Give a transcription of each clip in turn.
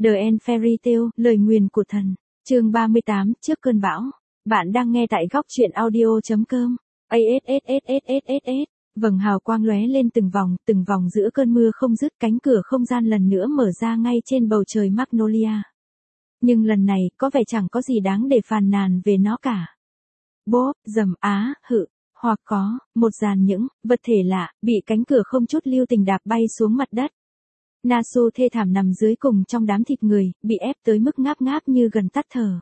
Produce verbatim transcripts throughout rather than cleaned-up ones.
The End Fairy Tale, lời nguyền của thần. Chương ba mươi tám, trước cơn bão. Bạn đang nghe tại góc truyện audio chấm com. a s s s s s s s. Vầng hào quang lóe lên từng vòng, từng vòng giữa cơn mưa không dứt, cánh cửa không gian lần nữa mở ra ngay trên bầu trời Magnolia. Nhưng lần này, có vẻ chẳng có gì đáng để phàn nàn về nó cả. Bốp, dầm á, hự. Hoặc có, một dàn những vật thể lạ, bị cánh cửa không chút lưu tình đạp bay xuống mặt đất. Nasu thê thảm nằm dưới cùng trong đám thịt người, bị ép tới mức ngáp ngáp như gần tắt thở.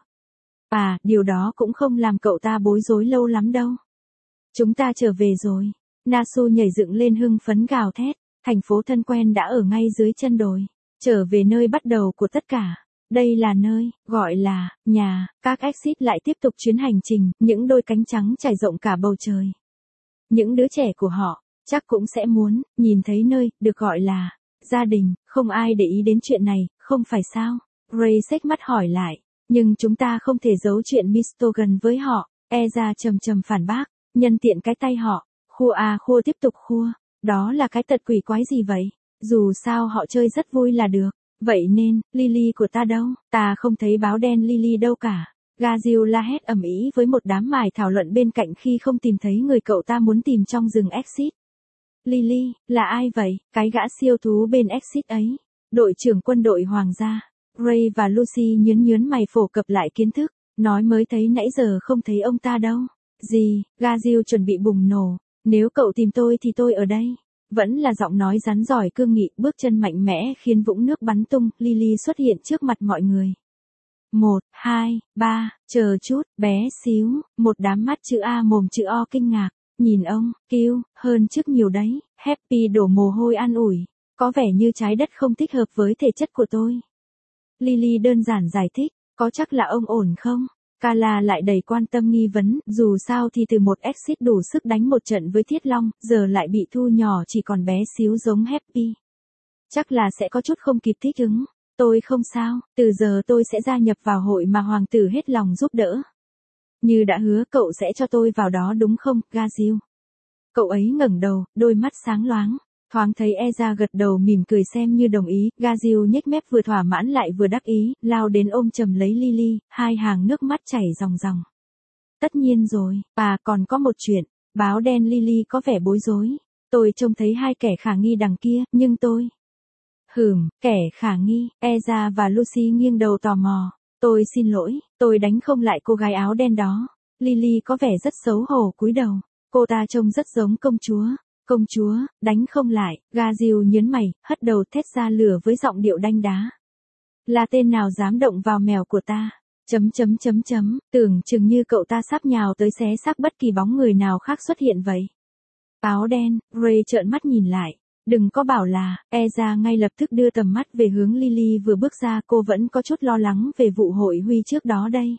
À, điều đó cũng không làm cậu ta bối rối lâu lắm đâu. Chúng ta trở về rồi. Nasu nhảy dựng lên hưng phấn gào thét. Thành phố thân quen đã ở ngay dưới chân đồi. Trở về nơi bắt đầu của tất cả. Đây là nơi, gọi là, nhà. Các Exit lại tiếp tục chuyến hành trình, những đôi cánh trắng trải rộng cả bầu trời. Những đứa trẻ của họ, chắc cũng sẽ muốn, nhìn thấy nơi, được gọi là, gia đình. Không ai để ý đến chuyện này, không phải sao? Ray xếch mắt hỏi lại. Nhưng chúng ta không thể giấu chuyện Mistogan với họ. Eza trầm trầm phản bác. Nhân tiện cái tay họ. Khua à khua tiếp tục khua. Đó là cái tật quỷ quái gì vậy? Dù sao họ chơi rất vui là được. Vậy nên, Lily của ta đâu? Ta không thấy báo đen Lily đâu cả. Gazil la hét ầm ĩ với một đám mải thảo luận bên cạnh khi không tìm thấy người cậu ta muốn tìm trong rừng Exit. Lily, là ai vậy? Cái gã siêu thú bên Exit ấy. Đội trưởng quân đội hoàng gia. Ray và Lucy nhớn nhớn mày phổ cập lại kiến thức. Nói mới thấy nãy giờ không thấy ông ta đâu. Gì? Gazil chuẩn bị bùng nổ. Nếu cậu tìm tôi thì tôi ở đây. Vẫn là giọng nói rắn giỏi cương nghị, bước chân mạnh mẽ khiến vũng nước bắn tung. Lily xuất hiện trước mặt mọi người. Một, hai, ba, chờ chút, bé xíu. Một đám mắt chữ A mồm chữ O kinh ngạc. Nhìn ông, kêu, hơn trước nhiều đấy. Happy đổ mồ hôi an ủi. Có vẻ như trái đất không thích hợp với thể chất của tôi. Lily đơn giản giải thích, có chắc là ông ổn không? Kala lại đầy quan tâm nghi vấn, dù sao thì từ một Exit đủ sức đánh một trận với Thiết Long, giờ lại bị thu nhỏ chỉ còn bé xíu giống Happy. Chắc là sẽ có chút không kịp thích ứng. Tôi không sao, từ giờ tôi sẽ gia nhập vào hội mà hoàng tử hết lòng giúp đỡ. Như đã hứa cậu sẽ cho tôi vào đó đúng không, Gazil? Cậu ấy ngẩng đầu, đôi mắt sáng loáng. Thoáng thấy Eza gật đầu mỉm cười xem như đồng ý, Gazil nhếch mép vừa thỏa mãn lại vừa đắc ý, lao đến ôm chầm lấy Lily, hai hàng nước mắt chảy ròng ròng. Tất nhiên rồi, à còn có một chuyện, báo đen Lily có vẻ bối rối. Tôi trông thấy hai kẻ khả nghi đằng kia, nhưng tôi... Hừm, kẻ khả nghi, Eza và Lucy nghiêng đầu tò mò. Tôi xin lỗi, tôi đánh không lại cô gái áo đen đó. Lily có vẻ rất xấu hổ cúi đầu, cô ta trông rất giống công chúa. Công chúa, đánh không lại, Gazil nhớn mày, hất đầu thét ra lửa với giọng điệu đanh đá. Là tên nào dám động vào mèo của ta? Chấm chấm chấm chấm, tưởng chừng như cậu ta sắp nhào tới xé xác bất kỳ bóng người nào khác xuất hiện vậy. Áo đen, Ray trợn mắt nhìn lại. Đừng có bảo là, Eza ngay lập tức đưa tầm mắt về hướng Lily vừa bước ra, cô vẫn có chút lo lắng về vụ hội huy trước đó đây.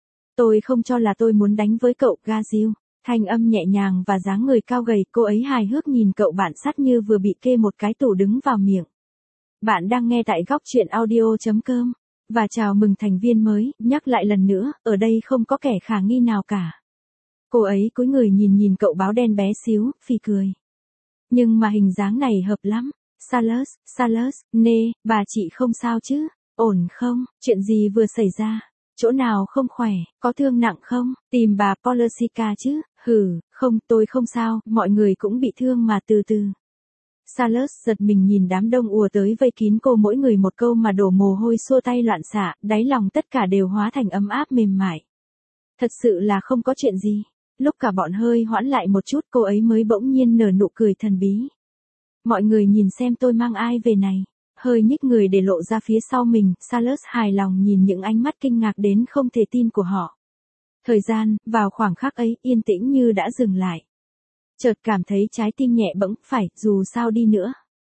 Tôi không cho là tôi muốn đánh với cậu, Gazil. Thanh âm nhẹ nhàng và dáng người cao gầy, cô ấy hài hước nhìn cậu bạn sát như vừa bị kê một cái tủ đứng vào miệng. Bạn đang nghe tại góc truyện audio chấm com. Và chào mừng thành viên mới, nhắc lại lần nữa, ở đây không có kẻ khả nghi nào cả. Cô ấy cúi người nhìn nhìn cậu báo đen bé xíu, phì cười. Nhưng mà hình dáng này hợp lắm. Salus, Salus, nê, bà chị không sao chứ? Ổn không? Chuyện gì vừa xảy ra? Chỗ nào không khỏe, có thương nặng không? Tìm bà Polasica chứ? Hừ, không, tôi không sao, mọi người cũng bị thương mà từ từ. Salus giật mình nhìn đám đông ùa tới vây kín cô, mỗi người một câu mà đổ mồ hôi xua tay loạn xạ, đáy lòng tất cả đều hóa thành ấm áp mềm mại. Thật sự là không có chuyện gì. Lúc cả bọn hơi hoãn lại một chút, cô ấy mới bỗng nhiên nở nụ cười thần bí. Mọi người nhìn xem tôi mang ai về này. Hơi nhích người để lộ ra phía sau mình, Salus hài lòng nhìn những ánh mắt kinh ngạc đến không thể tin của họ. Thời gian, vào khoảng khắc ấy, yên tĩnh như đã dừng lại. Chợt cảm thấy trái tim nhẹ bẫng, phải, dù sao đi nữa.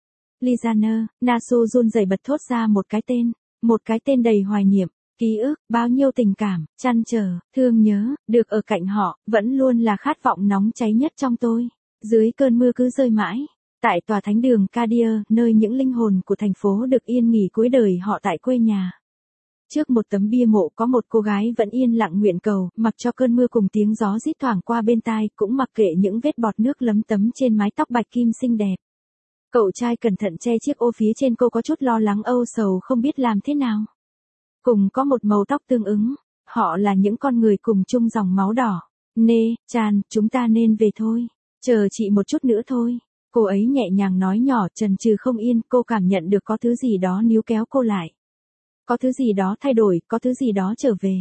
Lizaner, Nasu run rẩy bật thốt ra một cái tên, một cái tên đầy hoài niệm, ký ức, bao nhiêu tình cảm, trăn trở, thương nhớ, được ở cạnh họ, vẫn luôn là khát vọng nóng cháy nhất trong tôi. Dưới cơn mưa cứ rơi mãi. Tại tòa thánh đường Cardier, nơi những linh hồn của thành phố được yên nghỉ cuối đời họ tại quê nhà. Trước một tấm bia mộ có một cô gái vẫn yên lặng nguyện cầu, mặc cho cơn mưa cùng tiếng gió rít thoảng qua bên tai, cũng mặc kệ những vết bọt nước lấm tấm trên mái tóc bạch kim xinh đẹp. Cậu trai cẩn thận che chiếc ô phía trên, cô có chút lo lắng âu sầu không biết làm thế nào. Cùng có một màu tóc tương ứng, họ là những con người cùng chung dòng máu đỏ. Nê, Chan, chúng ta nên về thôi. Chờ chị một chút nữa thôi. Cô ấy nhẹ nhàng nói nhỏ, chần chừ không yên, cô cảm nhận được có thứ gì đó níu kéo cô lại. Có thứ gì đó thay đổi, có thứ gì đó trở về.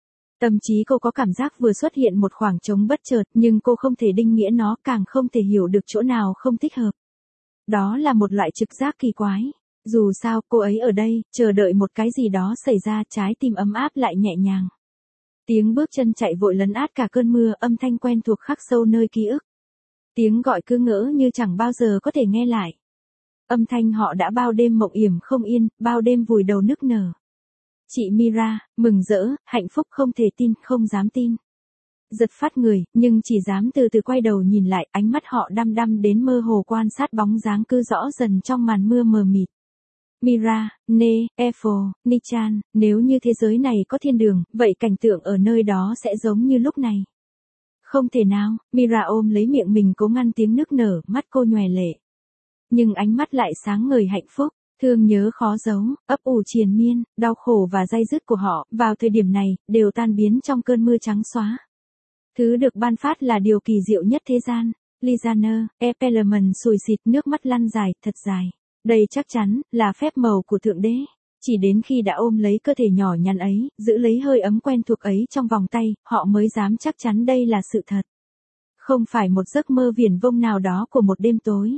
Tâm trí cô có cảm giác vừa xuất hiện một khoảng trống bất chợt, nhưng cô không thể định nghĩa nó, càng không thể hiểu được chỗ nào không thích hợp. Đó là một loại trực giác kỳ quái. Dù sao, cô ấy ở đây, chờ đợi một cái gì đó xảy ra, trái tim ấm áp lại nhẹ nhàng. Tiếng bước chân chạy vội lấn át cả cơn mưa, âm thanh quen thuộc khắc sâu nơi ký ức. Tiếng gọi cứ ngỡ như chẳng bao giờ có thể nghe lại. Âm thanh họ đã bao đêm mộng yểm không yên, bao đêm vùi đầu nức nở. Chị Mira, mừng rỡ, hạnh phúc không thể tin, không dám tin. Giật phát người, nhưng chỉ dám từ từ quay đầu nhìn lại, ánh mắt họ đăm đăm đến mơ hồ quan sát bóng dáng cứ rõ dần trong màn mưa mờ mịt. Mira, Nê, Efo, Nichan, nếu như thế giới này có thiên đường, vậy cảnh tượng ở nơi đó sẽ giống như lúc này. Không thể nào, Mira ôm lấy miệng mình cố ngăn tiếng nức nở, mắt cô nhòe lệ. Nhưng ánh mắt lại sáng ngời hạnh phúc, thương nhớ khó giấu, ấp ủ triền miên, đau khổ và day dứt của họ, vào thời điểm này, đều tan biến trong cơn mưa trắng xóa. Thứ được ban phát là điều kỳ diệu nhất thế gian. Lizaner, Epelman sùi xịt nước mắt lăn dài, thật dài. Đây chắc chắn là phép màu của Thượng Đế. Chỉ đến khi đã ôm lấy cơ thể nhỏ nhắn ấy, giữ lấy hơi ấm quen thuộc ấy trong vòng tay, họ mới dám chắc chắn đây là sự thật. Không phải một giấc mơ viển vông nào đó của một đêm tối.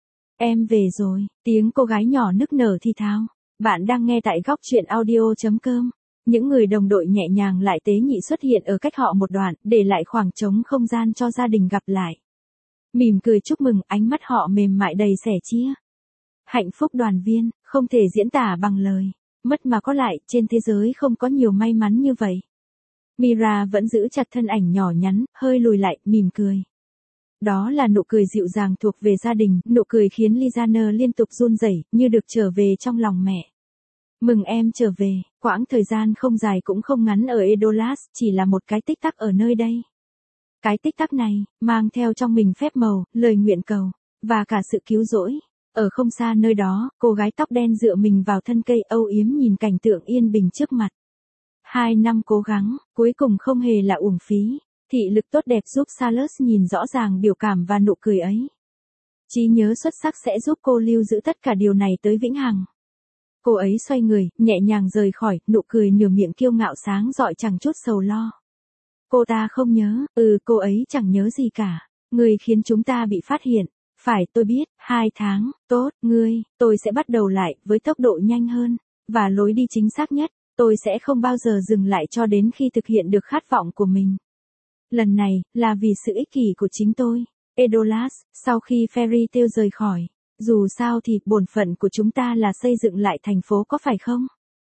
Em về rồi, tiếng cô gái nhỏ nức nở thì thào. Bạn đang nghe tại góc truyện audio.com. Những người đồng đội nhẹ nhàng lại tế nhị xuất hiện ở cách họ một đoạn, để lại khoảng trống không gian cho gia đình gặp lại. Mỉm cười chúc mừng, ánh mắt họ mềm mại đầy sẻ chia. Hạnh phúc đoàn viên, không thể diễn tả bằng lời. Mất mà có lại, trên thế giới không có nhiều may mắn như vậy. Mira vẫn giữ chặt thân ảnh nhỏ nhắn, hơi lùi lại, mỉm cười. Đó là nụ cười dịu dàng thuộc về gia đình, nụ cười khiến Lizaner liên tục run rẩy, như được trở về trong lòng mẹ. Mừng em trở về, quãng thời gian không dài cũng không ngắn ở Edolas, chỉ là một cái tích tắc ở nơi đây. Cái tích tắc này, mang theo trong mình phép màu, lời nguyện cầu, và cả sự cứu rỗi. Ở không xa nơi đó, cô gái tóc đen dựa mình vào thân cây âu yếm nhìn cảnh tượng yên bình trước mặt. Hai năm cố gắng, cuối cùng không hề là uổng phí. Thị lực tốt đẹp giúp Salus nhìn rõ ràng biểu cảm và nụ cười ấy. Trí nhớ xuất sắc sẽ giúp cô lưu giữ tất cả điều này tới vĩnh hằng. Cô ấy xoay người, nhẹ nhàng rời khỏi, nụ cười nửa miệng kiêu ngạo sáng rọi chẳng chút sầu lo. Cô ta không nhớ, ừ cô ấy chẳng nhớ gì cả. Người khiến chúng ta bị phát hiện. Phải tôi biết, hai tháng, tốt, ngươi, tôi sẽ bắt đầu lại với tốc độ nhanh hơn, và lối đi chính xác nhất. Tôi sẽ không bao giờ dừng lại cho đến khi thực hiện được khát vọng của mình. Lần này, là vì sự ích kỷ của chính tôi. Edolas, sau khi Fairy Tail rời khỏi, dù sao thì bổn phận của chúng ta là xây dựng lại thành phố có phải không?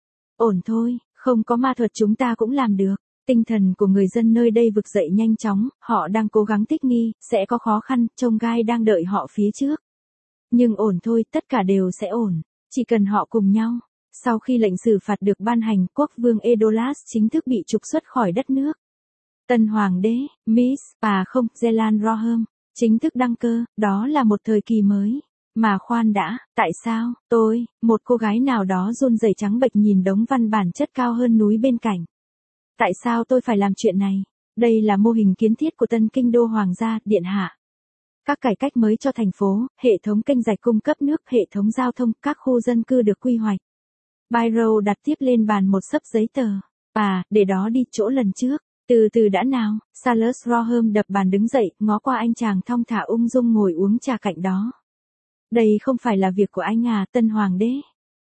Ổn thôi, không có ma thuật chúng ta cũng làm được. Tinh thần của người dân nơi đây vực dậy nhanh chóng, họ đang cố gắng thích nghi, sẽ có khó khăn, chông gai đang đợi họ phía trước. Nhưng ổn thôi, tất cả đều sẽ ổn, chỉ cần họ cùng nhau. Sau khi lệnh xử phạt được ban hành, quốc vương Edolas chính thức bị trục xuất khỏi đất nước. Tân Hoàng đế, Miss, à không, Zelan Roham, chính thức đăng cơ, đó là một thời kỳ mới. Mà khoan đã, tại sao, tôi, một cô gái nào đó run rẩy trắng bệch nhìn đống văn bản chất cao hơn núi bên cạnh. Tại sao tôi phải làm chuyện này? Đây là mô hình kiến thiết của tân kinh đô hoàng gia, điện hạ. Các cải cách mới cho thành phố, hệ thống kênh rạch cung cấp nước, hệ thống giao thông, các khu dân cư được quy hoạch. Byro đặt tiếp lên bàn một xấp giấy tờ. À, để đó đi, chỗ lần trước. Từ từ đã nào, Salus Roham đập bàn đứng dậy, ngó qua anh chàng thong thả ung dung ngồi uống trà cạnh đó. Đây không phải là việc của anh à, tân hoàng đế.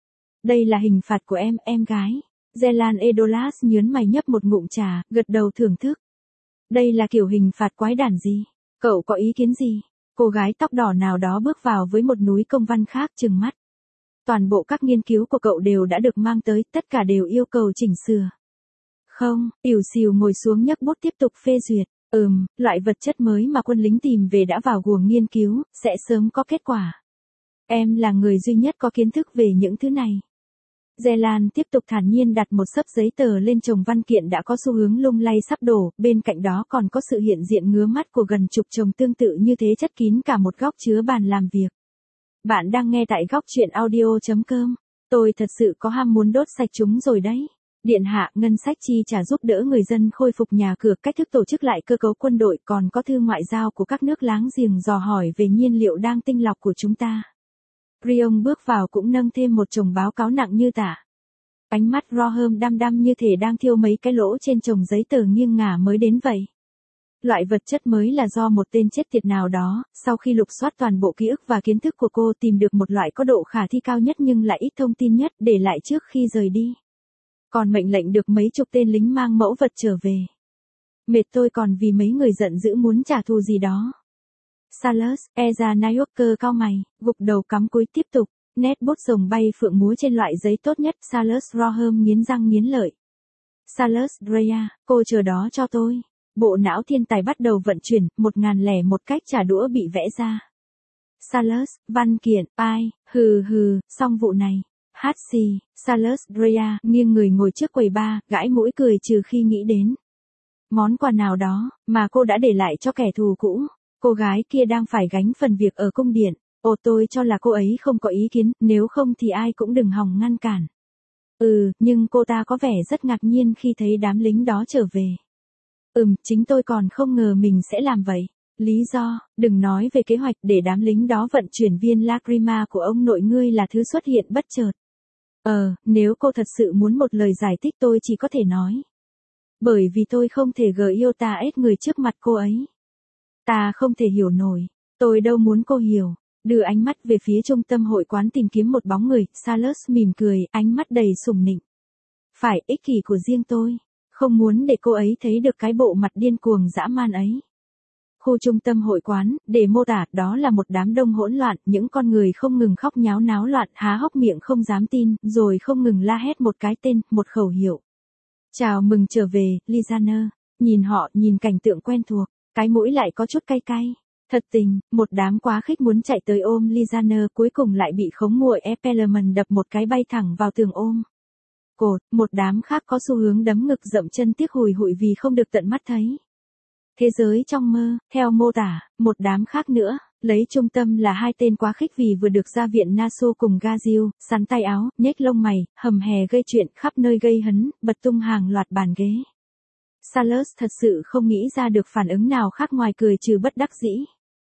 Đây là hình phạt của em, em gái. Zelan Edolas nhớn mày nhấp một ngụm trà, gật đầu thưởng thức. Đây là kiểu hình phạt quái đản gì? Cậu có ý kiến gì? Cô gái tóc đỏ nào đó bước vào với một núi công văn khác trừng mắt. Toàn bộ các nghiên cứu của cậu đều đã được mang tới, tất cả đều yêu cầu chỉnh sửa. Không, Tiểu Xìu ngồi xuống nhấc bút tiếp tục phê duyệt. Ừm, loại vật chất mới mà quân lính tìm về đã vào guồng nghiên cứu, sẽ sớm có kết quả. Em là người duy nhất có kiến thức về những thứ này. Zelan tiếp tục thản nhiên đặt một xấp giấy tờ lên chồng văn kiện đã có xu hướng lung lay sắp đổ, bên cạnh đó còn có sự hiện diện ngứa mắt của gần chục chồng tương tự như thế chất kín cả một góc chứa bàn làm việc. Bạn đang nghe tại góc chuyện audio chấm com. Tôi thật sự có ham muốn đốt sạch chúng rồi đấy. Điện hạ, ngân sách chi trả giúp đỡ người dân khôi phục nhà cửa, cách thức tổ chức lại cơ cấu quân đội, còn có thư ngoại giao của các nước láng giềng dò hỏi về nhiên liệu đang tinh lọc của chúng ta. Riong bước vào cũng nâng thêm một chồng báo cáo nặng như tả. Ánh mắt Rohem đăm đăm như thể đang thiêu mấy cái lỗ trên chồng giấy tờ nghiêng ngả mới đến vậy. Loại vật chất mới là do một tên chết tiệt nào đó, sau khi lục soát toàn bộ ký ức và kiến thức của cô, tìm được một loại có độ khả thi cao nhất nhưng lại ít thông tin nhất, để lại trước khi rời đi. Còn mệnh lệnh được mấy chục tên lính mang mẫu vật trở về. Mệt tôi còn vì mấy người giận dữ muốn trả thù gì đó. Salus, Eza Nyworker cao mày, gục đầu cắm cúi tiếp tục, nét bút rồng bay phượng múa trên loại giấy tốt nhất. Salus Rohem nghiến răng nghiến lợi. Salus Drea, cô chờ đó cho tôi. Bộ não thiên tài bắt đầu vận chuyển, một ngàn lẻ một cách trả đũa bị vẽ ra. Salus, văn kiện, ai, hừ hừ, xong vụ này. Hát xì, Salus Drea nghiêng người ngồi trước quầy bar, gãi mũi cười trừ khi nghĩ đến món quà nào đó mà cô đã để lại cho kẻ thù cũ. Cô gái kia đang phải gánh phần việc ở cung điện. Ồ, tôi cho là cô ấy không có ý kiến, nếu không thì ai cũng đừng hòng ngăn cản. Ừ, nhưng cô ta có vẻ rất ngạc nhiên khi thấy đám lính đó trở về. Ừm, chính tôi còn không ngờ mình sẽ làm vậy. Lý do, đừng nói về kế hoạch để đám lính đó vận chuyển viên Lacrima của ông nội ngươi là thứ xuất hiện bất chợt. Ờ, nếu cô thật sự muốn một lời giải thích tôi chỉ có thể nói. Bởi vì tôi không thể gờ yêu ta ết người trước mặt cô ấy. Ta không thể hiểu nổi. Tôi đâu muốn cô hiểu. Đưa ánh mắt về phía trung tâm hội quán tìm kiếm một bóng người. Salus mỉm cười, ánh mắt đầy sủng nịnh. Phải, ích kỷ của riêng tôi. Không muốn để cô ấy thấy được cái bộ mặt điên cuồng dã man ấy. Khu trung tâm hội quán, để mô tả, đó là một đám đông hỗn loạn, những con người không ngừng khóc nháo náo loạn, há hốc miệng không dám tin, rồi không ngừng la hét một cái tên, một khẩu hiệu. Chào mừng trở về, Lizaner. Nhìn họ, nhìn cảnh tượng quen thuộc, cái mũi lại có chút cay cay. Thật tình, một đám quá khích muốn chạy tới ôm Lizaner, cuối cùng lại bị khống nguội Epelman đập một cái bay thẳng vào tường ôm. Cột, một đám khác có xu hướng đấm ngực dậm chân tiếc hùi hụi vì không được tận mắt thấy. Thế giới trong mơ, theo mô tả, một đám khác nữa, lấy trung tâm là hai tên quá khích vì vừa được ra viện Nasu cùng Gazil, sắn tay áo, nhếch lông mày, hầm hè gây chuyện khắp nơi gây hấn, bật tung hàng loạt bàn ghế. Salus thật sự không nghĩ ra được phản ứng nào khác ngoài cười trừ bất đắc dĩ.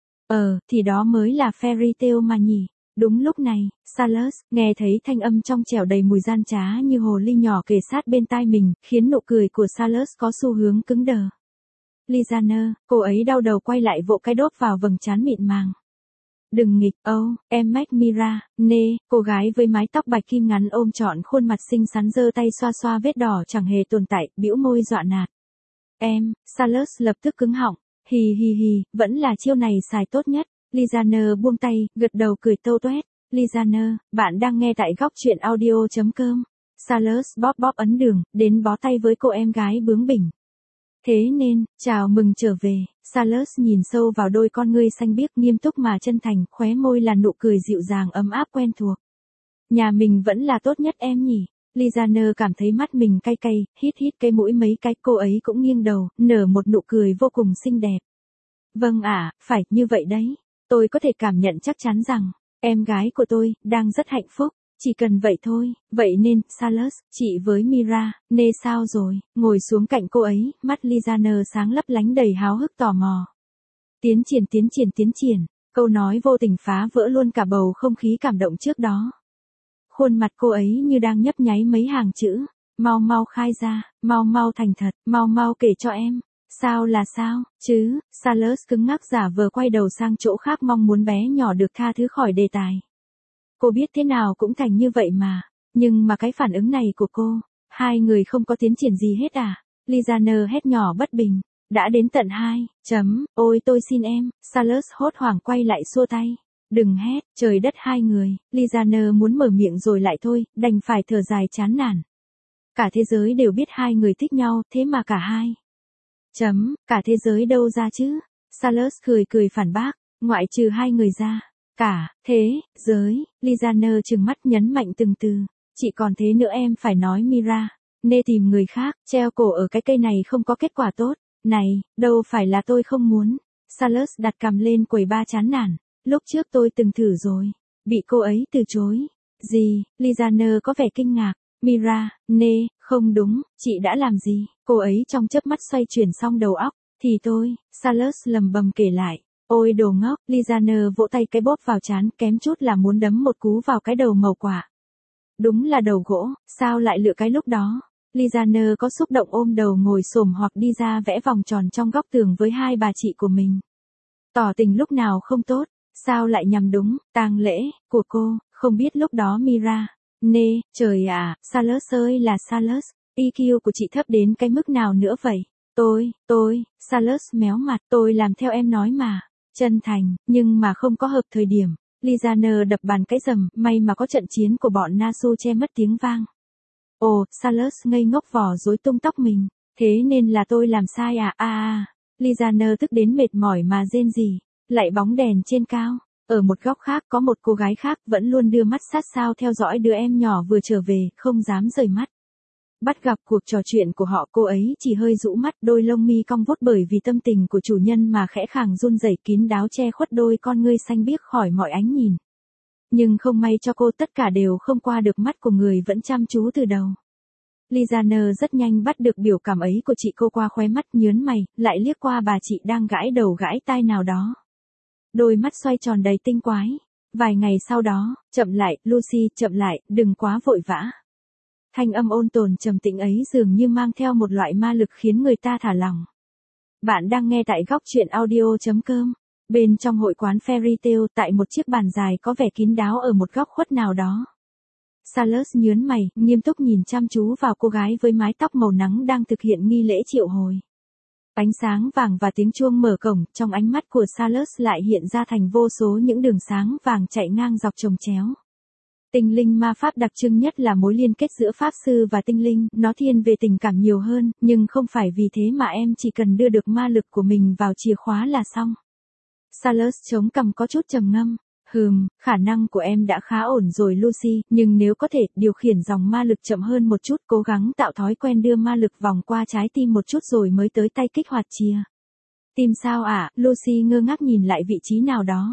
Ờ, thì đó mới là fairy tale mà nhỉ. Đúng lúc này, Salus nghe thấy thanh âm trong trẻo đầy mùi gian trá như hồ ly nhỏ kề sát bên tai mình, khiến nụ cười của Salus có xu hướng cứng đờ. Lizaner, cô ấy đau đầu quay lại vỗ cái đốp vào vầng trán mịn màng. Đừng nghịch, âu, oh, em Mac Mira, nê, cô gái với mái tóc bạch kim ngắn ôm trọn khuôn mặt xinh xắn giơ tay xoa xoa vết đỏ chẳng hề tồn tại, bĩu môi dọa nạt. Em, Salus lập tức cứng họng, hì hì hì, vẫn là chiêu này xài tốt nhất. Lizaner buông tay, gật đầu cười tâu toét. Lizaner, bạn đang nghe tại góc chuyện audio chấm com. Salus bóp bóp ấn đường, đến bó tay với cô em gái bướng bỉnh. Thế nên, chào mừng trở về. Salus nhìn sâu vào đôi con ngươi xanh biếc nghiêm túc mà chân thành, khóe môi là nụ cười dịu dàng ấm áp quen thuộc. Nhà mình vẫn là tốt nhất em nhỉ. Lizaner cảm thấy mắt mình cay cay, hít hít cái mũi mấy cái, cô ấy cũng nghiêng đầu, nở một nụ cười vô cùng xinh đẹp. Vâng ạ, à, phải, như vậy đấy. Tôi có thể cảm nhận chắc chắn rằng, em gái của tôi, đang rất hạnh phúc. Chỉ cần vậy thôi, vậy nên, Salus, chị với Mira, nê sao rồi, ngồi xuống cạnh cô ấy, mắt Lizaner sáng lấp lánh đầy háo hức tò mò. Tiến triển tiến triển tiến triển, câu nói vô tình phá vỡ luôn cả bầu không khí cảm động trước đó. Khuôn mặt cô ấy như đang nhấp nháy mấy hàng chữ, mau mau khai ra, mau mau thành thật, mau mau kể cho em. Sao là sao, chứ, Salus cứng ngắc giả vờ quay đầu sang chỗ khác mong muốn bé nhỏ được tha thứ khỏi đề tài. Cô biết thế nào cũng thành như vậy mà, nhưng mà cái phản ứng này của cô, hai người không có tiến triển gì hết à? Lizaner hét nhỏ bất bình, đã đến tận hai, chấm, ôi tôi xin em, Salus hốt hoảng quay lại xua tay. Đừng hét, trời đất hai người, Lizaner muốn mở miệng rồi lại thôi, đành phải thở dài chán nản. Cả thế giới đều biết hai người thích nhau, thế mà cả hai. Chấm, cả thế giới đâu ra chứ? Salus cười cười phản bác, ngoại trừ hai người ra. Cả, thế, giới, Lizaner trừng mắt nhấn mạnh từng từ. Chỉ còn thế nữa em phải nói Mira. Nê tìm người khác, treo cổ ở cái cây này không có kết quả tốt. Này, đâu phải là tôi không muốn. Salus đặt cằm lên quầy ba chán nản. Lúc trước tôi từng thử rồi. bị cô ấy từ chối. Gì? Lizaner có vẻ kinh ngạc. Mira, nê, không đúng, chị đã làm gì? Cô ấy trong chớp mắt xoay chuyển xong đầu óc. Thì tôi, Salus lầm bầm kể lại. Ôi đồ ngốc, Lizaner vỗ tay cái bóp vào trán, kém chút là muốn đấm một cú vào cái đầu màu quả. Đúng là đầu gỗ, sao lại lựa cái lúc đó? Lizaner có xúc động ôm đầu ngồi xổm hoặc đi ra vẽ vòng tròn trong góc tường với hai bà chị của mình. Tỏ tình lúc nào không tốt, sao lại nhằm đúng, tang lễ, của cô, không biết lúc đó Mira. Nê, trời ạ, Salus ơi là Salus, e quy của chị thấp đến cái mức nào nữa vậy? Tôi, tôi, Salus méo mặt, tôi làm theo em nói mà. Chân thành, nhưng mà không có hợp thời điểm. Lizaner đập bàn cái rầm, may mà có trận chiến của bọn Nasu che mất tiếng vang. Ồ, Salus ngây ngốc vò rối tung tóc mình. Thế nên là tôi làm sai à? À à. Lizaner tức đến mệt mỏi mà rên rỉ. Lại bóng đèn trên cao. Ở một góc khác có một cô gái khác vẫn luôn đưa mắt sát sao theo dõi đứa em nhỏ vừa trở về, không dám rời mắt. Bắt gặp cuộc trò chuyện của họ, cô ấy chỉ hơi rũ mắt, đôi lông mi cong vút bởi vì tâm tình của chủ nhân mà khẽ khàng run rẩy, kín đáo che khuất đôi con ngươi xanh biếc khỏi mọi ánh nhìn. Nhưng không may cho cô, tất cả đều không qua được mắt của người vẫn chăm chú từ đầu. Lizaner rất nhanh bắt được biểu cảm ấy của chị, cô qua khóe mắt nhớn mày, lại liếc qua bà chị đang gãi đầu gãi tai nào đó. Đôi mắt xoay tròn đầy tinh quái. Vài ngày sau đó, chậm lại, Lucy, chậm lại, đừng quá vội vã. Thanh âm ôn tồn trầm tĩnh ấy dường như mang theo một loại ma lực khiến người ta thả lỏng. Bạn đang nghe tại góc truyện audio chấm com. Bên trong hội quán Fairy Tale, tại một chiếc bàn dài có vẻ kín đáo ở một góc khuất nào đó. Salus nhớn mày, nghiêm túc nhìn chăm chú vào cô gái với mái tóc màu nắng đang thực hiện nghi lễ triệu hồi. Ánh sáng vàng và tiếng chuông mở cổng, trong ánh mắt của Salus lại hiện ra thành vô số những đường sáng vàng chạy ngang dọc chồng chéo. Tinh linh ma pháp đặc trưng nhất là mối liên kết giữa pháp sư và tinh linh, nó thiên về tình cảm nhiều hơn, nhưng không phải vì thế mà em chỉ cần đưa được ma lực của mình vào chìa khóa là xong. Salus chống cằm có chút trầm ngâm. Hừm, khả năng của em đã khá ổn rồi Lucy, nhưng nếu có thể, điều khiển dòng ma lực chậm hơn một chút, cố gắng tạo thói quen đưa ma lực vòng qua trái tim một chút rồi mới tới tay kích hoạt chìa. Tim sao ạ? À? Lucy ngơ ngác nhìn lại vị trí nào đó.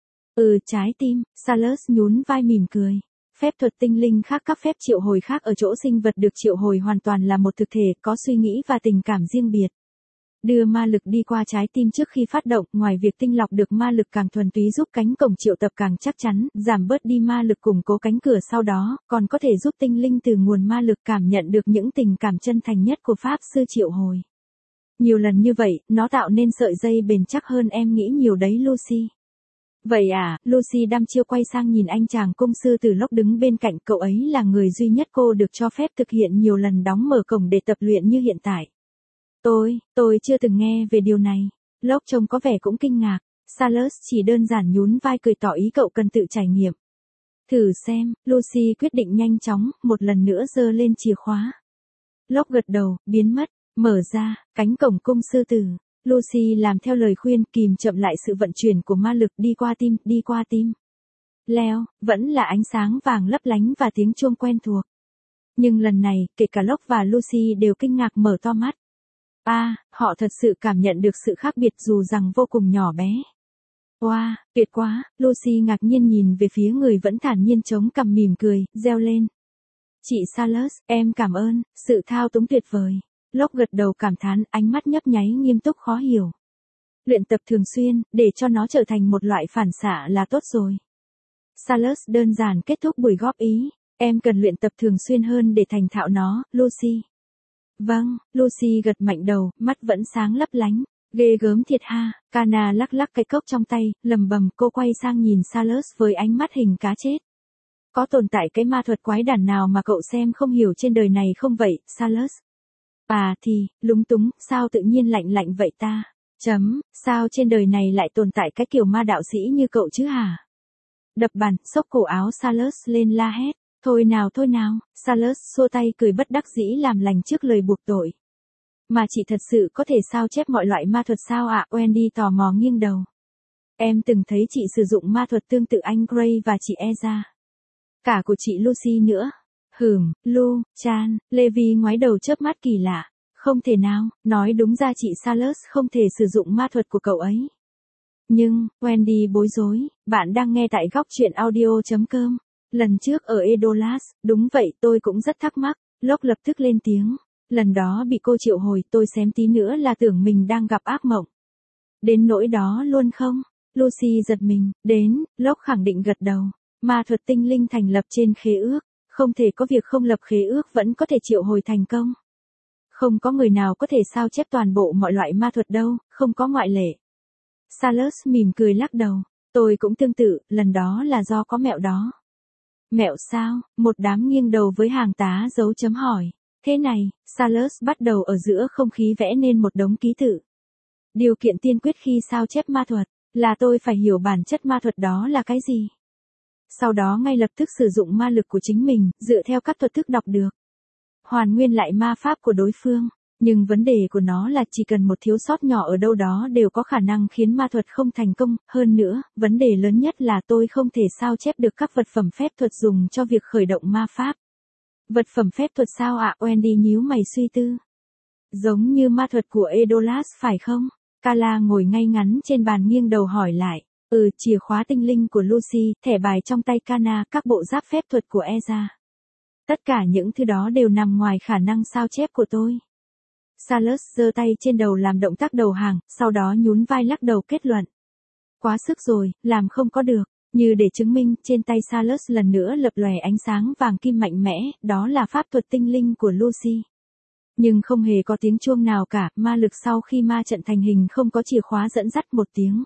Ừ, trái tim, Salus nhún vai mỉm cười. Phép thuật tinh linh khác các phép triệu hồi khác ở chỗ sinh vật được triệu hồi hoàn toàn là một thực thể, có suy nghĩ và tình cảm riêng biệt. Đưa ma lực đi qua trái tim trước khi phát động, ngoài việc tinh lọc được ma lực càng thuần túy, giúp cánh cổng triệu tập càng chắc chắn, giảm bớt đi ma lực, củng cố cánh cửa sau đó, còn có thể giúp tinh linh từ nguồn ma lực cảm nhận được những tình cảm chân thành nhất của pháp sư triệu hồi. Nhiều lần như vậy, nó tạo nên sợi dây bền chắc hơn em nghĩ nhiều đấy Lucy. Vậy à, Lucy đăm chiêu quay sang nhìn anh chàng cung sư từ lúc đứng bên cạnh, cậu ấy là người duy nhất cô được cho phép thực hiện nhiều lần đóng mở cổng để tập luyện như hiện tại. Tôi, tôi chưa từng nghe về điều này. Locke trông có vẻ cũng kinh ngạc. Salus chỉ đơn giản nhún vai cười tỏ ý cậu cần tự trải nghiệm. Thử xem, Lucy quyết định nhanh chóng, một lần nữa giơ lên chìa khóa. Locke gật đầu, biến mất, mở ra, cánh cổng cung sư tử. Lucy làm theo lời khuyên, kìm chậm lại sự vận chuyển của ma lực, đi qua tim, đi qua tim. Leo, vẫn là ánh sáng vàng lấp lánh và tiếng chuông quen thuộc. Nhưng lần này, kể cả Locke và Lucy đều kinh ngạc mở to mắt. À, họ thật sự cảm nhận được sự khác biệt dù rằng vô cùng nhỏ bé. Wow, tuyệt quá, Lucy ngạc nhiên nhìn về phía người vẫn thản nhiên chống cằm mỉm cười, reo lên. Chị Salus, em cảm ơn, sự thao túng tuyệt vời. Locke gật đầu cảm thán, ánh mắt nhấp nháy nghiêm túc khó hiểu. Luyện tập thường xuyên, để cho nó trở thành một loại phản xạ là tốt rồi. Salus đơn giản kết thúc buổi góp ý, em cần luyện tập thường xuyên hơn để thành thạo nó, Lucy. Vâng, Lucy gật mạnh đầu, mắt vẫn sáng lấp lánh. Ghê gớm thiệt ha. Kana lắc lắc cái cốc trong tay, lầm bầm, cô quay sang nhìn Salus với ánh mắt hình cá chết. Có tồn tại cái ma thuật quái đản nào mà cậu xem không hiểu trên đời này không vậy, Salus? À thì, lúng túng, sao tự nhiên lạnh lạnh vậy ta? Chấm, sao trên đời này lại tồn tại cái kiểu ma đạo sĩ như cậu chứ hả? Đập bàn, xốc cổ áo Salus lên la hét. Thôi nào thôi nào, Salus xua tay cười bất đắc dĩ làm lành trước lời buộc tội. Mà chị thật sự có thể sao chép mọi loại ma thuật sao ạ? À? Wendy tò mò nghiêng đầu. Em từng thấy chị sử dụng ma thuật tương tự anh Gray và chị Eza. Cả của chị Lucy nữa. Hừm, Lu, Chan, Levi ngoái đầu chớp mắt kỳ lạ. Không thể nào, nói đúng ra chị Salus không thể sử dụng ma thuật của cậu ấy. Nhưng, Wendy bối rối, bạn đang nghe tại góc chuyện audio.com. Lần trước ở Edolas, đúng vậy tôi cũng rất thắc mắc, Locke lập tức lên tiếng. Lần đó bị cô triệu hồi tôi xém tí nữa là tưởng mình đang gặp ác mộng. Đến nỗi đó luôn không? Lucy giật mình, đến, Locke khẳng định gật đầu. Ma thuật tinh linh thành lập trên khế ước, không thể có việc không lập khế ước vẫn có thể triệu hồi thành công. Không có người nào có thể sao chép toàn bộ mọi loại ma thuật đâu, không có ngoại lệ. Salus mỉm cười lắc đầu, tôi cũng tương tự, lần đó là do có mẹo đó. Mẹo sao? Một đám nghiêng đầu với hàng tá dấu chấm hỏi. Thế này, Salus bắt đầu ở giữa không khí vẽ nên một đống ký tự. Điều kiện tiên quyết khi sao chép ma thuật, là tôi phải hiểu bản chất ma thuật đó là cái gì. Sau đó ngay lập tức sử dụng ma lực của chính mình, dựa theo các thuật thức đọc được. Hoàn nguyên lại ma pháp của đối phương. Nhưng vấn đề của nó là chỉ cần một thiếu sót nhỏ ở đâu đó đều có khả năng khiến ma thuật không thành công. Hơn nữa, vấn đề lớn nhất là tôi không thể sao chép được các vật phẩm phép thuật dùng cho việc khởi động ma pháp. Vật phẩm phép thuật sao ạ? À? Wendy nhíu mày suy tư. Giống như ma thuật của Edolas phải không? Kala ngồi ngay ngắn trên bàn nghiêng đầu hỏi lại. Ừ, chìa khóa tinh linh của Lucy, thẻ bài trong tay Kana, các bộ giáp phép thuật của Eza. Tất cả những thứ đó đều nằm ngoài khả năng sao chép của tôi. Salus giơ tay trên đầu làm động tác đầu hàng, sau đó nhún vai lắc đầu kết luận. Quá sức rồi, làm không có được. Như để chứng minh, trên tay Salus lần nữa lập lòe ánh sáng vàng kim mạnh mẽ, đó là pháp thuật tinh linh của Lucy. Nhưng không hề có tiếng chuông nào cả, ma lực sau khi ma trận thành hình không có chìa khóa dẫn dắt một tiếng.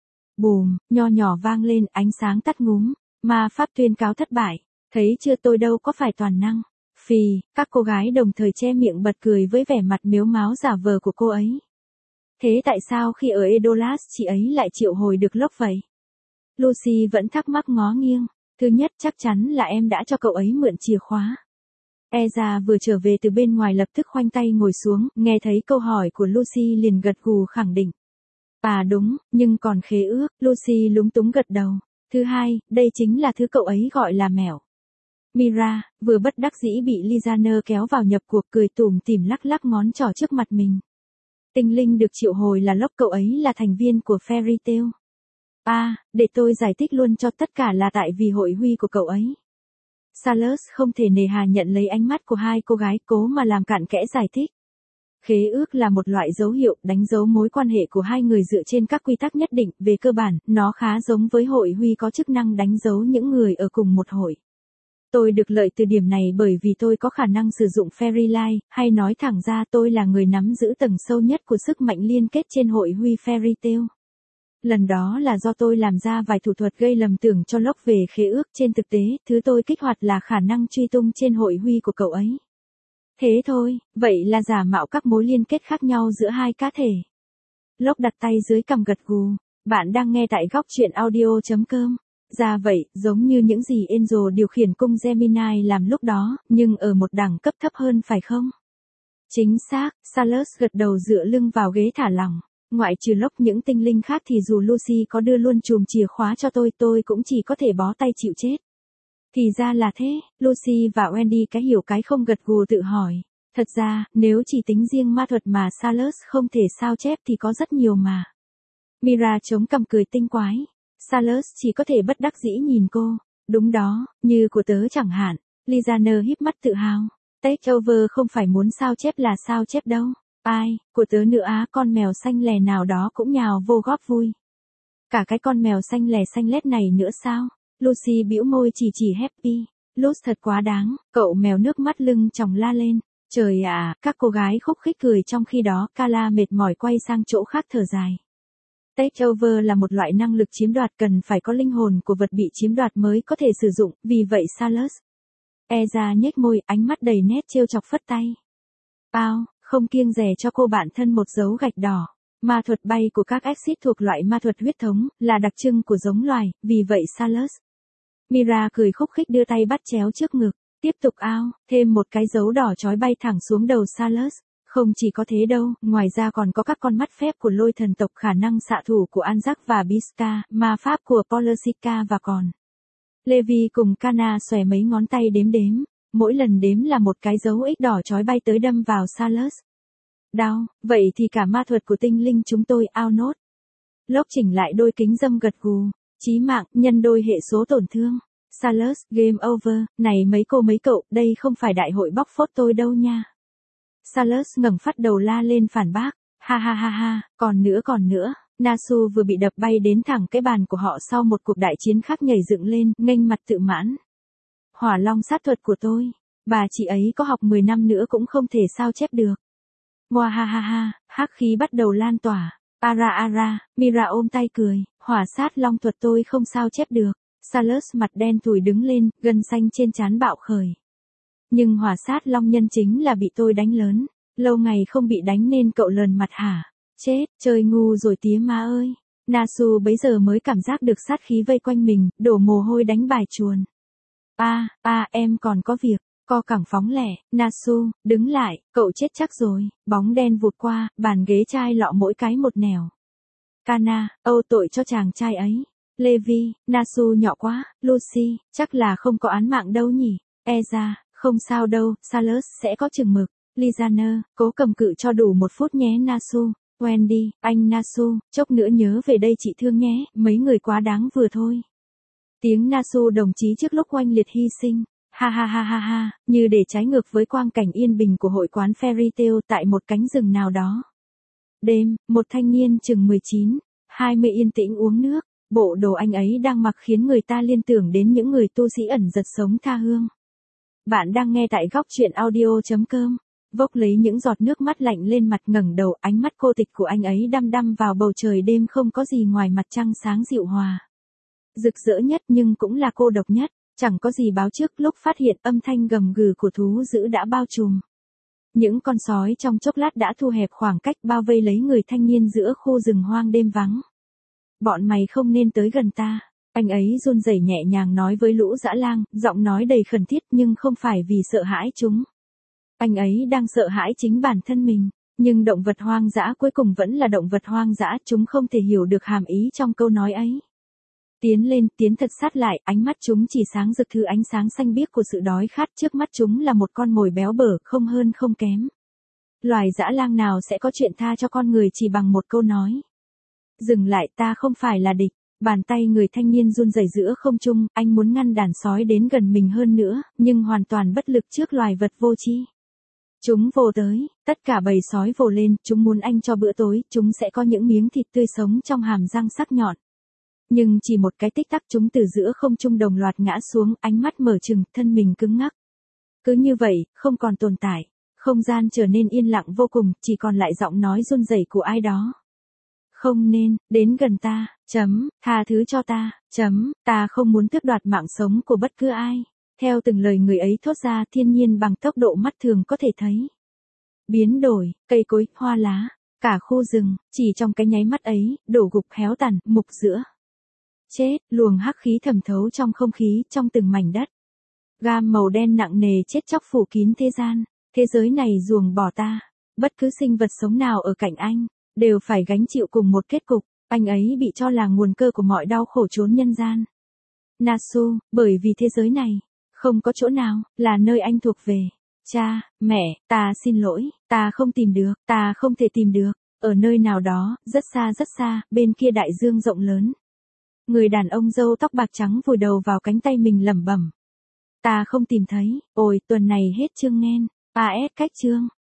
Bùm, nho nhỏ vang lên, ánh sáng tắt ngúm, ma pháp tuyên cáo thất bại. Thấy chưa, tôi đâu có phải toàn năng. Phì, các cô gái đồng thời che miệng bật cười với vẻ mặt mếu máo giả vờ của cô ấy. Thế tại sao khi ở Edolas chị ấy lại triệu hồi được Locke vậy? Lucy vẫn thắc mắc ngó nghiêng. Thứ nhất chắc chắn là em đã cho cậu ấy mượn chìa khóa. Eza vừa trở về từ bên ngoài lập tức khoanh tay ngồi xuống, nghe thấy câu hỏi của Lucy liền gật gù khẳng định. À đúng, nhưng còn khế ước, Lucy lúng túng gật đầu. Thứ hai, đây chính là thứ cậu ấy gọi là mẹo. Mira, vừa bất đắc dĩ bị Lizaner kéo vào nhập cuộc cười tủm tỉm lắc lắc ngón trỏ trước mặt mình. Tinh linh được triệu hồi là Locke, cậu ấy là thành viên của Fairy Tail. À, để tôi giải thích luôn cho, tất cả là tại vì hội huy của cậu ấy. Salus không thể nề hà nhận lấy ánh mắt của hai cô gái, cố mà làm cặn kẽ giải thích. Khế ước là một loại dấu hiệu đánh dấu mối quan hệ của hai người dựa trên các quy tắc nhất định, về cơ bản, nó khá giống với hội huy có chức năng đánh dấu những người ở cùng một hội. Tôi được lợi từ điểm này bởi vì tôi có khả năng sử dụng Fairy Light, hay nói thẳng ra tôi là người nắm giữ tầng sâu nhất của sức mạnh liên kết trên hội huy Fairy Tail. Lần đó là do tôi làm ra vài thủ thuật gây lầm tưởng cho Locke về khế ước, trên thực tế, thứ tôi kích hoạt là khả năng truy tung trên hội huy của cậu ấy. Thế thôi, vậy là giả mạo các mối liên kết khác nhau giữa hai cá thể. Locke đặt tay dưới cằm gật gù. Bạn đang nghe tại góc chuyện audio.com. Ra vậy, giống như những gì Angel điều khiển cung Gemini làm lúc đó, nhưng ở một đẳng cấp thấp hơn phải không? Chính xác, Salus gật đầu dựa lưng vào ghế thả lỏng. Ngoại trừ Locke, những tinh linh khác thì dù Lucy có đưa luôn chùm chìa khóa cho tôi, tôi cũng chỉ có thể bó tay chịu chết. Thì ra là thế, Lucy và Wendy cái hiểu cái không gật gù tự hỏi. Thật ra, nếu chỉ tính riêng ma thuật mà Salus không thể sao chép thì có rất nhiều mà. Mira chống cằm cười tinh quái. Salus chỉ có thể bất đắc dĩ nhìn cô. Đúng đó, như của tớ chẳng hạn. Lizaner híp mắt tự hào. Takeover không phải muốn sao chép là sao chép đâu. Ai, của tớ nữa á, con mèo xanh lè nào đó cũng nhào vô góp vui. Cả cái con mèo xanh lè xanh lét này nữa sao? Lucy bĩu môi chỉ chỉ Happy. Luz thật quá đáng, cậu mèo nước mắt lưng tròng la lên. Trời ạ, à, các cô gái khúc khích cười, trong khi đó Kala mệt mỏi quay sang chỗ khác thở dài. Takeover là một loại năng lực chiếm đoạt, cần phải có linh hồn của vật bị chiếm đoạt mới có thể sử dụng, vì vậy Salus. Eza nhếch môi, ánh mắt đầy nét trêu chọc phất tay. Bao, không kiêng dè cho cô bạn thân một dấu gạch đỏ. Ma thuật bay của các exit thuộc loại ma thuật huyết thống, là đặc trưng của giống loài, vì vậy Salus. Mira cười khúc khích đưa tay bắt chéo trước ngực. Tiếp tục ao, thêm một cái dấu đỏ chói bay thẳng xuống đầu Salus. Không chỉ có thế đâu, ngoài ra còn có các con mắt phép của lôi thần tộc, khả năng xạ thủ của Anzac và Biska, ma pháp của Polasica và còn. Levi cùng Kana xòe mấy ngón tay đếm đếm, mỗi lần đếm là một cái dấu X đỏ chói bay tới đâm vào Salus. Đau, vậy thì cả ma thuật của tinh linh chúng tôi ao nốt. Lốc chỉnh lại đôi kính râm gật gù. Chí mạng, nhân đôi hệ số tổn thương. Salus, game over, này mấy cô mấy cậu, đây không phải đại hội bóc phốt tôi đâu nha. Salus ngẩng phát đầu la lên phản bác. Ha ha ha ha, còn nữa còn nữa. Nasu vừa bị đập bay đến thẳng cái bàn của họ sau một cuộc đại chiến khác nhảy dựng lên, nghênh mặt tự mãn. Hỏa long sát thuật của tôi. Bà chị ấy có học mười năm nữa cũng không thể sao chép được. Ngoa ha ha ha, hắc khí bắt đầu lan tỏa. Ara ara, Mira ôm tay cười, hỏa sát long thuật tôi không sao chép được. Salus mặt đen thui đứng lên, gân xanh trên trán bạo khởi. Nhưng hỏa sát long nhân chính là bị tôi đánh lớn. Lâu ngày không bị đánh nên cậu lờn mặt hả? Chết, chơi ngu rồi tía má ơi. Nasu bấy giờ mới cảm giác được sát khí vây quanh mình, đổ mồ hôi đánh bài chuồn. A, a em còn có việc. Co cẳng phóng lẻ, Nasu, đứng lại, cậu chết chắc rồi. Bóng đen vụt qua, bàn ghế chai lọ mỗi cái một nẻo. Kana, âu tội cho chàng trai ấy. Levi, Nasu nhỏ quá. Lucy, chắc là không có án mạng đâu nhỉ. Eza, không sao đâu, Salus sẽ có chừng mực. Lizaner, cố cầm cự cho đủ một phút nhé Nasu. Wendy, anh Nasu, chốc nữa nhớ về đây chị thương nhé, mấy người quá đáng vừa thôi. Tiếng Nasu đồng chí trước lúc oanh liệt hy sinh. Ha ha ha ha ha, như để trái ngược với quang cảnh yên bình của hội quán Fairy Tale tại một cánh rừng nào đó. Đêm, một thanh niên chừng mười chín, hai mươi yên tĩnh uống nước, bộ đồ anh ấy đang mặc khiến người ta liên tưởng đến những người tu sĩ ẩn giật sống tha hương. Bạn đang nghe tại góc truyện audio.com. Vốc lấy những giọt nước mắt lạnh lên mặt ngẩng đầu, ánh mắt cô tịch của anh ấy đăm đăm vào bầu trời đêm không có gì ngoài mặt trăng sáng dịu hòa. Rực rỡ nhất nhưng cũng là cô độc nhất. Chẳng có gì báo trước lúc phát hiện âm thanh gầm gừ của thú dữ đã bao trùm. Những con sói trong chốc lát đã thu hẹp khoảng cách bao vây lấy người thanh niên giữa khu rừng hoang đêm vắng. Bọn mày không nên tới gần ta. Anh ấy run rẩy nhẹ nhàng nói với lũ dã lang, giọng nói đầy khẩn thiết nhưng không phải vì sợ hãi chúng. Anh ấy đang sợ hãi chính bản thân mình. Nhưng động vật hoang dã cuối cùng vẫn là động vật hoang dã, chúng không thể hiểu được hàm ý trong câu nói ấy. Tiến lên, tiến thật sát lại, ánh mắt chúng chỉ sáng rực thứ ánh sáng xanh biếc của sự đói khát, trước mắt chúng là một con mồi béo bở, không hơn không kém. Loài dã lang nào sẽ có chuyện tha cho con người chỉ bằng một câu nói. Dừng lại, ta không phải là địch. Bàn tay người thanh niên run rẩy giữa không trung, anh muốn ngăn đàn sói đến gần mình hơn nữa, nhưng hoàn toàn bất lực trước loài vật vô tri. Chúng vồ tới, tất cả bầy sói vồ lên, chúng muốn anh cho bữa tối, chúng sẽ có những miếng thịt tươi sống trong hàm răng sắc nhọn. Nhưng chỉ một cái tích tắc chúng từ giữa không trung đồng loạt ngã xuống, ánh mắt mở trừng, thân mình cứng ngắc. Cứ như vậy, không còn tồn tại. Không gian trở nên yên lặng vô cùng, chỉ còn lại giọng nói run rẩy của ai đó. Không nên, đến gần ta, chấm, tha thứ cho ta, chấm, ta không muốn tước đoạt mạng sống của bất cứ ai. Theo từng lời người ấy thốt ra, thiên nhiên bằng tốc độ mắt thường có thể thấy. Biến đổi, cây cối, hoa lá, cả khu rừng, chỉ trong cái nháy mắt ấy, đổ gục héo tàn, mục giữa. Chết, luồng hắc khí thẩm thấu trong không khí, trong từng mảnh đất. Gam màu đen nặng nề chết chóc phủ kín thế gian. Thế giới này ruồng bỏ ta. Bất cứ sinh vật sống nào ở cạnh anh, đều phải gánh chịu cùng một kết cục. Anh ấy bị cho là nguồn cơ của mọi đau khổ chốn nhân gian. Nasu, bởi vì thế giới này, không có chỗ nào, là nơi anh thuộc về. Cha, mẹ, ta xin lỗi, ta không tìm được, ta không thể tìm được. Ở nơi nào đó, rất xa rất xa, bên kia đại dương rộng lớn. Người đàn ông râu tóc bạc trắng vùi đầu vào cánh tay mình lẩm bẩm. Ta không tìm thấy, ôi tuần này hết chương nghen, a ét cách chương.